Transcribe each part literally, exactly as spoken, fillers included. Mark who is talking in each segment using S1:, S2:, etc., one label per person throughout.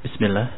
S1: Bismillah.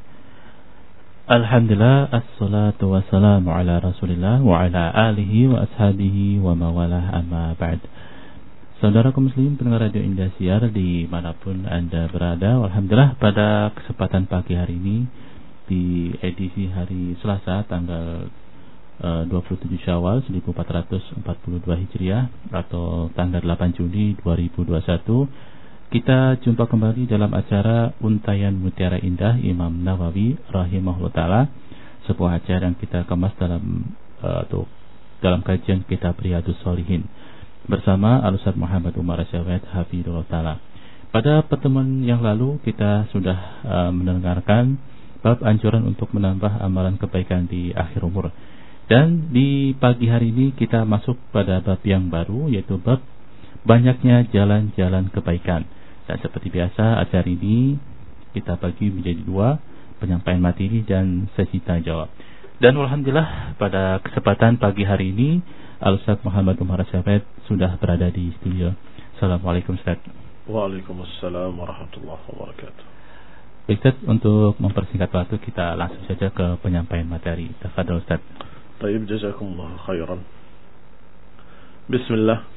S1: Alhamdulillah, assalatu wassalamu ala rasulillah wa ala alihi wa ashabihi wa mawalah, amma ba'd. Saudaraku muslim pendengar Radio Indosiar dimanapun Anda berada, alhamdulillah pada kesempatan pagi hari ini di edisi hari Selasa tanggal uh, dua puluh tujuh Syawal seribu empat ratus empat puluh dua Hijriah atau tanggal delapan Juni dua ribu dua puluh satu, kita jumpa kembali dalam acara Untayan Mutiara Indah Imam Nawawi rahimahullah taala, sebuah acara yang kita kemas dalam uh, atau dalam kajian kitab Riyadhus Shalihin bersama Al-Ustaz Muhammad Umar Asyawed hafizahullah taala. Pada pertemuan yang lalu kita sudah uh, mendengarkan bab anjuran untuk menambah amalan kebaikan di akhir umur. Dan di pagi hari ini kita masuk pada bab yang baru, yaitu bab banyaknya jalan-jalan kebaikan. Dan seperti biasa acara ini kita bagi menjadi dua, penyampaian materi dan sesi tanya jawab. Dan alhamdulillah pada kesempatan pagi hari ini Al-Ustaz Muhammad Umar Asyawed sudah berada di studio. Assalamualaikum Ustaz.
S2: Waalaikumsalam warahmatullahi wabarakatuh.
S1: Ustaz, untuk mempersingkat waktu kita langsung saja ke penyampaian materi. Tafadhol Ustaz.
S2: Baik, jazakumullah khairan. Bismillah.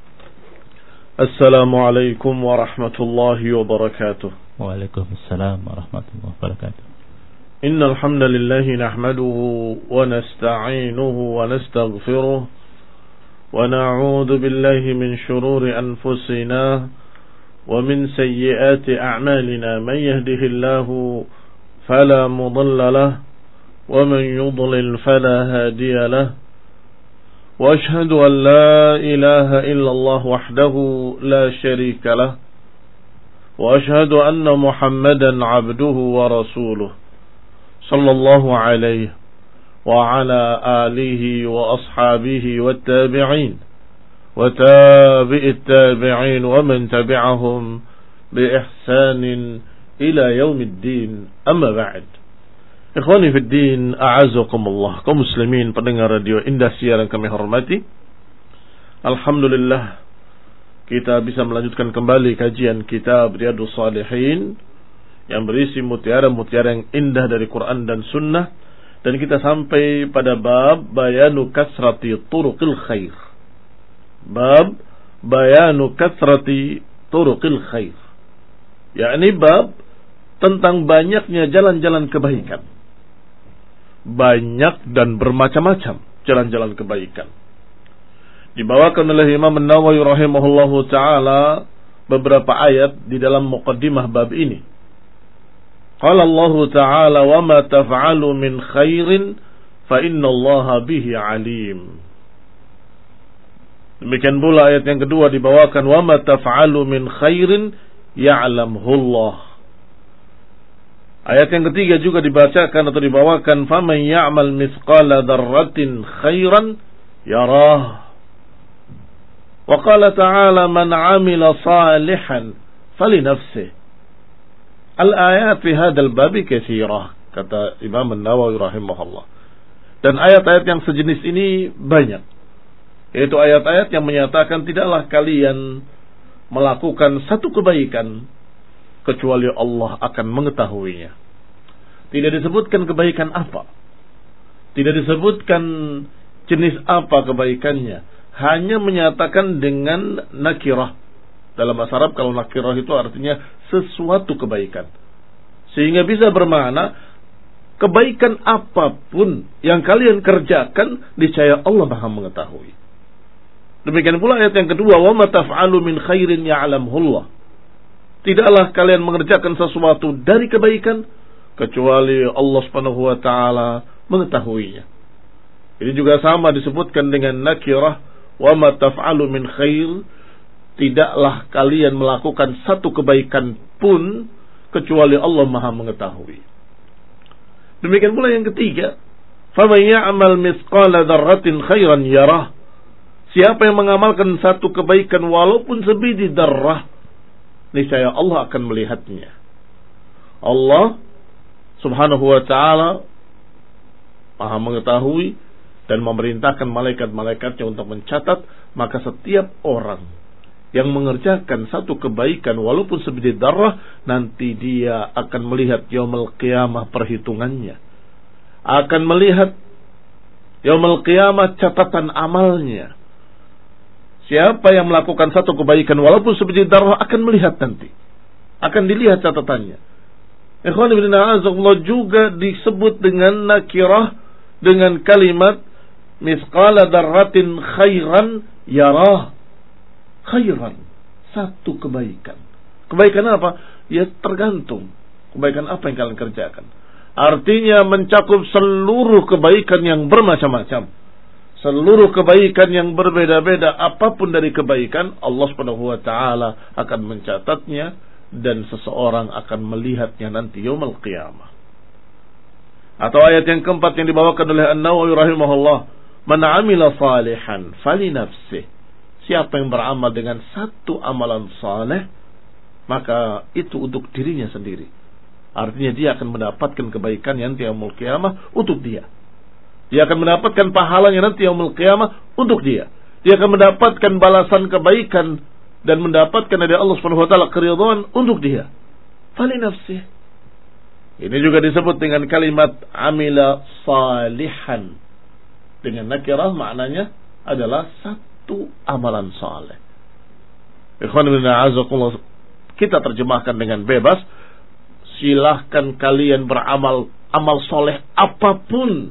S2: Assalamualaikum warahmatullahi wabarakatuh.
S1: Waalaikumsalam warahmatullahi wabarakatuh.
S2: Innal hamdalillah nahmaduhu wa nasta'inuhu wa nastaghfiruh wa na'udzu billahi min shururi anfusina wa min sayyiati a'malina, man yahdihillahu fala mudilla lahu wa man yudlil fala hadiya lahu. وأشهد أن لا إله إلا الله وحده لا شريك له وأشهد أن محمدا عبده ورسوله صلى الله عليه وعلى آله وأصحابه والتابعين وتابع التابعين ومن تبعهم بإحسان إلى يوم الدين. أما بعد, Ikhwani fiddin, a'azakumullah, kaum muslimin pendengar Radio Indosiar yang kami hormati. Alhamdulillah kita bisa melanjutkan kembali kajian kitab Riyadhus Shalihin yang berisi mutiara-mutiara yang indah dari Quran dan Sunnah, dan kita sampai pada bab bayanu kasrati turuqil khair. Bab bayanu kasrati turuqil khair, yakni bab tentang banyaknya jalan-jalan kebaikan. Banyak dan bermacam-macam jalan-jalan kebaikan. Dibawakan oleh Imam Nawawi rahimahullahu ta'ala beberapa ayat di dalam muqaddimah bab ini. Qala Allah ta'ala, wa ma taf'alu min khairin fa innallaha bihi alim. Demikian pula ayat yang kedua dibawakan, wa ma taf'alu min khairin ya'lamhu Allah. Ayat yang ketiga juga dibacakan atau dibawakan, faman ya'mal mithqala dzarratin khairan yarah. Wa qala ta'ala, man 'amila salihan falinafsihi. Al-ayat fi hadzal bab katsirah, kata Imam An-Nawawi rahimahullah. Dan ayat-ayat yang sejenis ini banyak, yaitu ayat-ayat yang menyatakan tidaklah kalian melakukan satu kebaikan kecuali Allah akan mengetahuinya. Tidak disebutkan kebaikan apa, tidak disebutkan jenis apa kebaikannya, hanya menyatakan dengan nakirah. Dalam bahasa Arab kalau nakirah itu artinya sesuatu kebaikan, sehingga bisa bermakna kebaikan apapun yang kalian kerjakan niscaya Allah Maha mengetahui. Demikian pula ayat yang kedua, wa ma taf'alu min khairin ya'lamhullah. Tidaklah kalian mengerjakan sesuatu dari kebaikan kecuali Allah Subhanahu wa taala mengetahuinya. Ini juga sama disebutkan dengan nakirah, wa ma taf'alu min khair. Tidaklah kalian melakukan satu kebaikan pun kecuali Allah Maha mengetahui. Demikian pula yang ketiga, faman ya'mal mithqala dzarratin khairan yarah. Siapa yang mengamalkan satu kebaikan walaupun sebiji darrah, niscaya Allah akan melihatnya. Allah Subhanahu wa ta'ala Maha mengetahui dan memerintahkan malaikat-malaikatnya untuk mencatat, maka setiap orang yang mengerjakan satu kebaikan walaupun sebiji darah, nanti dia akan melihat yaumul qiyamah perhitungannya, akan melihat yaumul qiyamah catatan amalnya. Siapa yang melakukan satu kebaikan walaupun sebiji darah akan melihat nanti, akan dilihat catatannya. Ikhwan ibn a'azakumullah juga disebut dengan nakirah dengan kalimat misqala darratin khairan yarah. Khairan, satu kebaikan. Kebaikan apa? Ya tergantung kebaikan apa yang kalian kerjakan. Artinya mencakup seluruh kebaikan yang bermacam-macam, seluruh kebaikan yang berbeda-beda. Apapun dari kebaikan, Allah Subhanahu wa taala akan mencatatnya dan seseorang akan melihatnya nanti yaumul qiyamah. Atau ayat yang keempat yang dibawakan oleh An-Nawawi rahimahullah, man 'amila salihan fali nafsihi. Siapa yang beramal dengan satu amalan saleh, maka itu untuk dirinya sendiri. Artinya dia akan mendapatkan kebaikan yang nanti yaumul qiyamah untuk dia. Dia akan mendapatkan pahalanya nanti yaumul qiyamah untuk dia. Dia akan mendapatkan balasan kebaikan dan mendapatkan dari Allah Subhanahu wa taala keridhaan untuk dia. Fali nafsih. Ini juga disebut dengan kalimat amila salihan. Dengan nakirah maknanya adalah satu itu amalan saleh. Ikhwan ibn a'azakumullah, kita terjemahkan dengan bebas. Silahkan kalian beramal amal soleh apapun,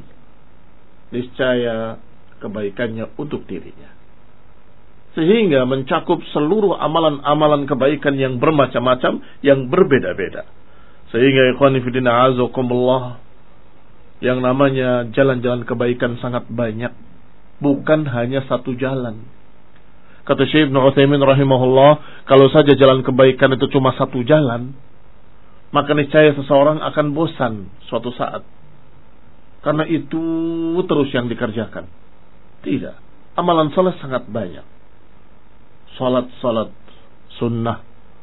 S2: niscaya kebaikannya untuk dirinya. Sehingga mencakup seluruh amalan-amalan kebaikan yang bermacam-macam, yang berbeda-beda. Sehingga ikhwan ibn a'azakumullah, yang namanya jalan-jalan kebaikan sangat banyak. Bukan hanya satu jalan. Kata Syekh Ibnu Utsaimin rahimahullah, kalau saja jalan kebaikan itu cuma satu jalan, maka niscaya seseorang akan bosan suatu saat. Karena itu terus yang dikerjakan. Tidak. Amalan salat sangat banyak. Salat-salat sunnah,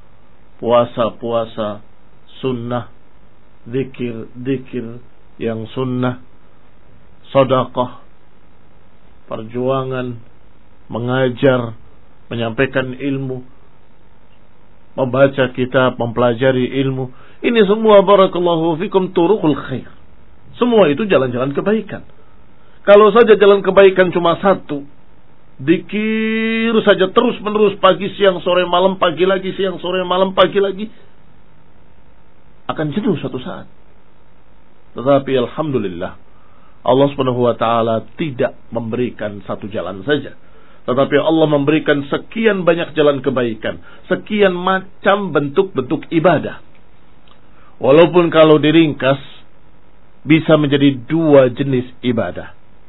S2: puasa-puasa sunnah, zikir-zikir yang sunnah, sedekah, perjuangan, mengajar, menyampaikan ilmu, membaca kitab, mempelajari ilmu. Ini semua barakallahu fikum turuqul khair. Semua itu jalan-jalan kebaikan. Kalau saja jalan kebaikan cuma satu, dikir saja terus menerus pagi siang sore malam pagi lagi siang sore malam pagi lagi, akan jenuh suatu saat. Tetapi alhamdulillah, Allah Subhanahu wa taala tidak memberikan satu jalan saja, tetapi Allah memberikan sekian banyak jalan kebaikan, sekian macam bentuk-bentuk ibadah. Walaupun kalau diringkas bisa menjadi dua jenis ibadah.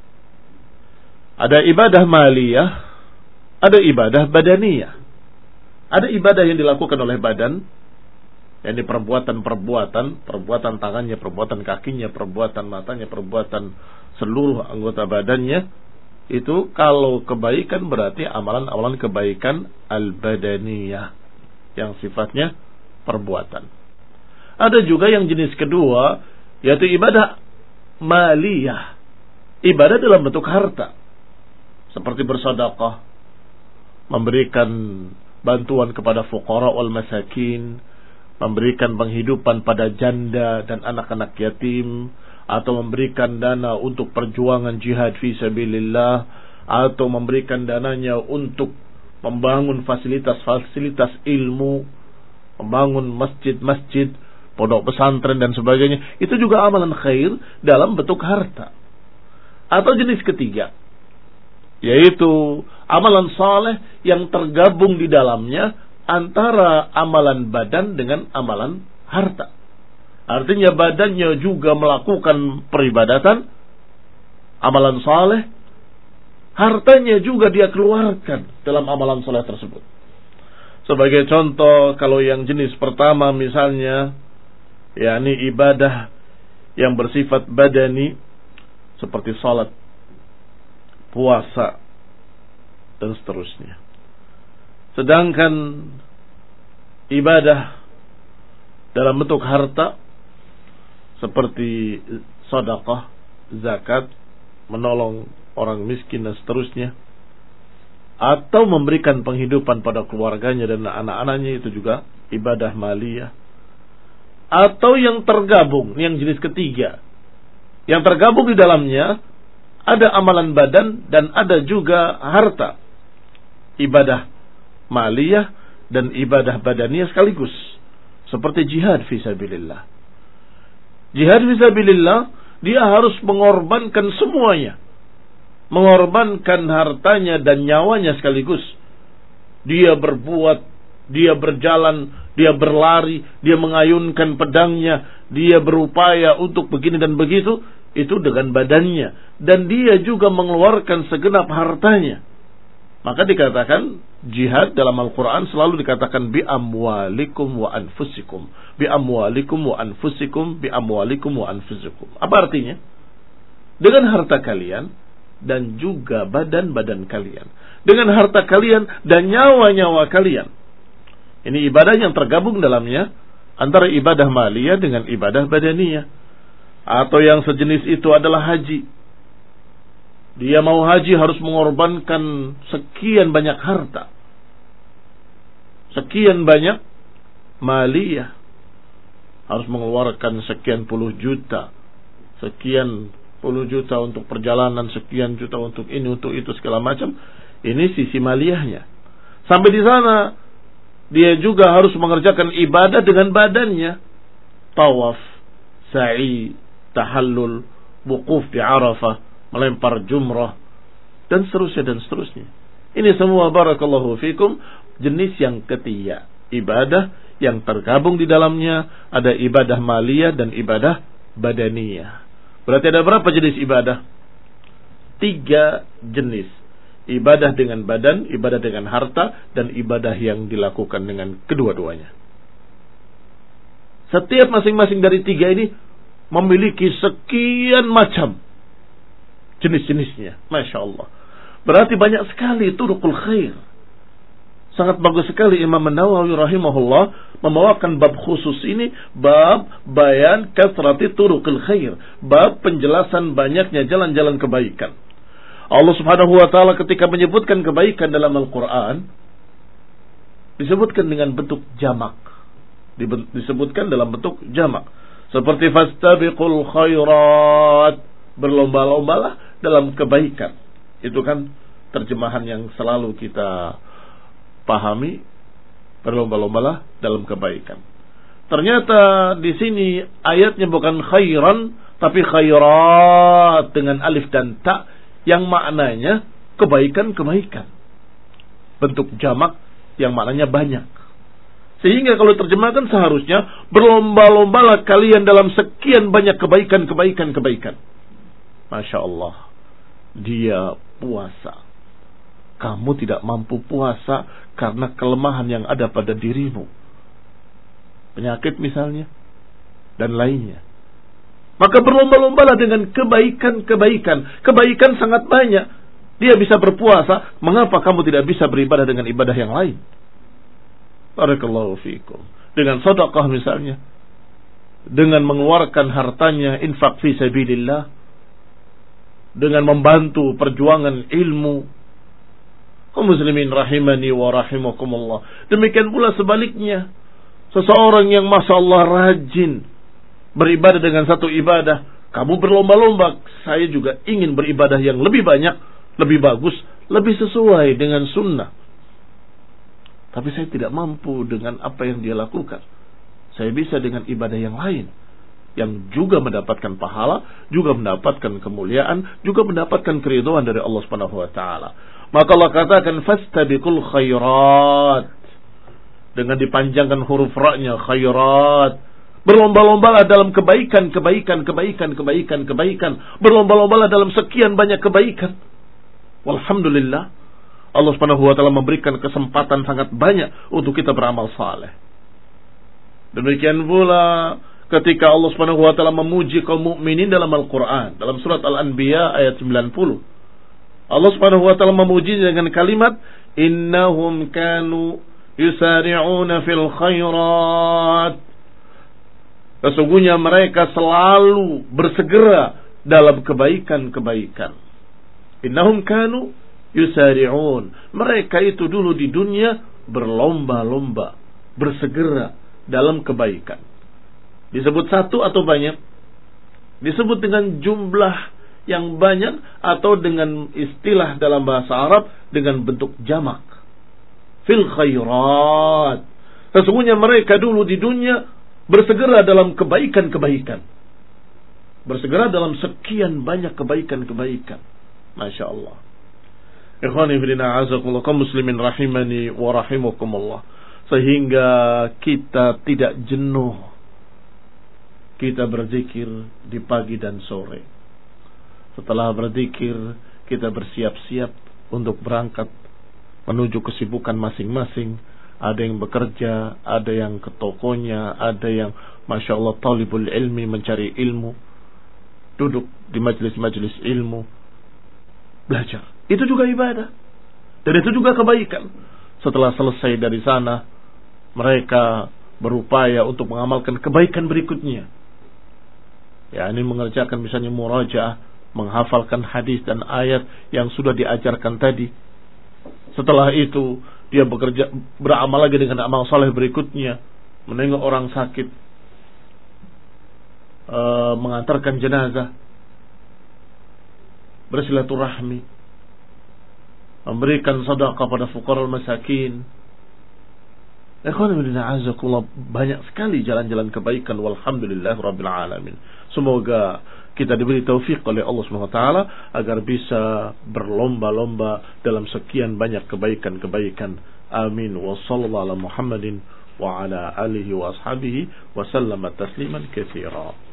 S2: Ada ibadah maliyah, ada ibadah badaniyah. Ada ibadah yang dilakukan oleh badan, yang di perbuatan-perbuatan, perbuatan tangannya, perbuatan kakinya, perbuatan matanya, perbuatan seluruh anggota badannya. Itu kalau kebaikan berarti amalan-amalan kebaikan al-badaniyah, yang sifatnya perbuatan. Ada juga yang jenis kedua, yaitu ibadah maliyah, ibadah dalam bentuk harta, seperti bersedekah, memberikan bantuan kepada fuqara wal masakin, memberikan penghidupan pada janda dan anak-anak yatim, atau memberikan dana untuk perjuangan jihad fi sabilillah, atau memberikan dananya untuk membangun fasilitas-fasilitas ilmu, membangun masjid-masjid, pondok pesantren dan sebagainya. Itu juga amalan khair dalam bentuk harta. Atau jenis ketiga, yaitu amalan saleh yang tergabung di dalamnya antara amalan badan dengan amalan harta. Artinya badannya juga melakukan peribadatan, amalan saleh, hartanya juga dia keluarkan dalam amalan saleh tersebut. Sebagai contoh, kalau yang jenis pertama misalnya, yakni ibadah yang bersifat badani, seperti salat, puasa, dan seterusnya. Sedangkan ibadah dalam bentuk harta, seperti sedekah, zakat, menolong orang miskin dan seterusnya, atau memberikan penghidupan pada keluarganya dan anak-anaknya, itu juga ibadah maliyah. Atau yang tergabung, yang jenis ketiga, yang tergabung di dalamnya ada amalan badan dan ada juga harta, ibadah maliyah dan ibadah badaniyah sekaligus, seperti jihad fisabilillah. Jihad fisabilillah, dia harus mengorbankan semuanya, mengorbankan hartanya dan nyawanya sekaligus. Dia berbuat, dia berjalan, dia berlari, dia mengayunkan pedangnya, dia berupaya untuk begini dan begitu, itu dengan badannya, dan dia juga mengeluarkan segenap hartanya. Maka dikatakan jihad dalam Al-Quran selalu dikatakan bi amwalikum wa anfusikum, bi amwalikum wa anfusikum, bi amwalikum wa anfusikum. Apa artinya? Dengan harta kalian dan juga badan-badan kalian, dengan harta kalian dan nyawa-nyawa kalian. Ini ibadah yang tergabung dalamnya antara ibadah maliyah dengan ibadah badaniyah. Atau yang sejenis itu adalah haji. Dia mau haji harus mengorbankan sekian banyak harta, sekian banyak maliyah, harus mengeluarkan sekian puluh juta, sekian puluh juta untuk perjalanan, sekian juta untuk ini, untuk itu, segala macam. Ini sisi maliyahnya. Sampai di sana dia juga harus mengerjakan ibadah dengan badannya, tawaf, sa'i, tahallul, wukuf di Arafah, melempar jumrah, dan seterusnya dan seterusnya. Ini semua barakallahu fikum jenis yang ketiga, ibadah yang tergabung di dalamnya ada ibadah maliyah dan ibadah badaniyah. Berarti ada berapa jenis ibadah? Tiga jenis. Ibadah dengan badan, ibadah dengan harta, dan ibadah yang dilakukan dengan kedua-duanya. Setiap masing-masing dari tiga ini memiliki sekian macam jenis-jenisnya. Masya Allah. Berarti banyak sekali turuqul khair. Sangat bagus sekali Imam Nawawi rahimahullah membawakan bab khusus ini, bab bayan kasrati turuqil khair, bab penjelasan banyaknya jalan-jalan kebaikan. Allah Subhanahu wa taala ketika menyebutkan kebaikan dalam Al-Qur'an disebutkan dengan bentuk jamak. Disebutkan dalam bentuk jamak. Seperti fastabiqul khairat, berlomba-lombalah dalam kebaikan. Itu kan terjemahan yang selalu kita pahami, berlomba-lombalah dalam kebaikan. Ternyata di sini ayatnya bukan khairan tapi khairat dengan alif dan ta yang maknanya kebaikan-kebaikan. Bentuk jamak yang maknanya banyak. Sehingga kalau terjemahkan seharusnya berlomba-lombalah kalian dalam sekian banyak kebaikan-kebaikan-kebaikan. Masya Allah. Dia puasa. Kamu tidak mampu puasa karena kelemahan yang ada pada dirimu. Penyakit misalnya. Dan lainnya. Maka berlomba-lombalah dengan kebaikan-kebaikan. Kebaikan sangat banyak. Dia bisa berpuasa. Mengapa kamu tidak bisa beribadah dengan ibadah yang lain? Barakallahu fiikum. Dengan sedekah misalnya. Dengan mengeluarkan hartanya, infak fi sabilillah. Dengan membantu perjuangan ilmu. Kaum muslimin rahimani wa rahimakumullah. Demikian pula sebaliknya. Seseorang yang masya Allah rajin beribadah dengan satu ibadah. Kamu berlomba-lomba. Saya juga ingin beribadah yang lebih banyak, lebih bagus, lebih sesuai dengan sunnah. Tapi saya tidak mampu dengan apa yang dia lakukan. Saya bisa dengan ibadah yang lain. Yang juga mendapatkan pahala, juga mendapatkan kemuliaan, juga mendapatkan keridhaan dari Allah Subhanahu wa taala. Maka Allah katakan fastabiqul khairat. Dengan dipanjangkan huruf ra-nya, khairat. Berlomba-lombalah dalam kebaikan, kebaikan, kebaikan, kebaikan, kebaikan. Berlomba-lombalah dalam sekian banyak kebaikan. Walhamdulillah, Allah Subhanahu wa taala memberikan kesempatan sangat banyak untuk kita beramal saleh. Demikian pula ketika Allah Subhanahu wa taala memuji kaum mukminin dalam Al-Qur'an, dalam surat Al-Anbiya ayat sembilan puluh. Allah Subhanahu wa taala memuji dengan kalimat innahum kanu yusari'una fil khairat. Sesungguhnya mereka selalu bersegera dalam kebaikan-kebaikan. Innahum kanu yusari'un. Mereka itu dulu di dunia berlomba-lomba, bersegera dalam kebaikan. Disebut satu atau banyak? Disebut dengan jumlah yang banyak atau dengan istilah dalam bahasa Arab dengan bentuk jamak. Fil khairat. Sesungguhnya mereka dulu di dunia bersegera dalam kebaikan-kebaikan. Bersegera dalam sekian banyak kebaikan-kebaikan. Masya Allah. Ikhwani fillah azakumullah kaum muslimin rahimani wa rahimakumullah. Sehingga kita tidak jenuh. Kita berzikir di pagi dan sore. Setelah berzikir, kita bersiap-siap untuk berangkat menuju kesibukan masing-masing. Ada yang bekerja, ada yang ke tokonya, ada yang Masya Allah talibul ilmi, mencari ilmu, duduk di majelis-majelis ilmu, belajar. Itu juga ibadah. Dan itu juga kebaikan. Setelah selesai dari sana, mereka berupaya untuk mengamalkan kebaikan berikutnya. Ya, ini mengerjakan misalnya murajaah, menghafalkan hadis dan ayat yang sudah diajarkan tadi. Setelah itu dia bekerja, beramal lagi dengan amal soleh berikutnya, menengok orang sakit, e, mengantarkan jenazah, bersilaturahmi, memberikan sedekah pada fuqara masakin. Banyak sekali jalan-jalan kebaikan. Walhamdulillah Rabbil Alamin. Semoga kita diberi taufik oleh Allah subhanahu wa taala agar bisa berlomba-lomba dalam sekian banyak kebaikan-kebaikan. Amin. Wa sallallahu ala Muhammadin wa ala alihi wa ashabihi wa sallama tasliman katsira.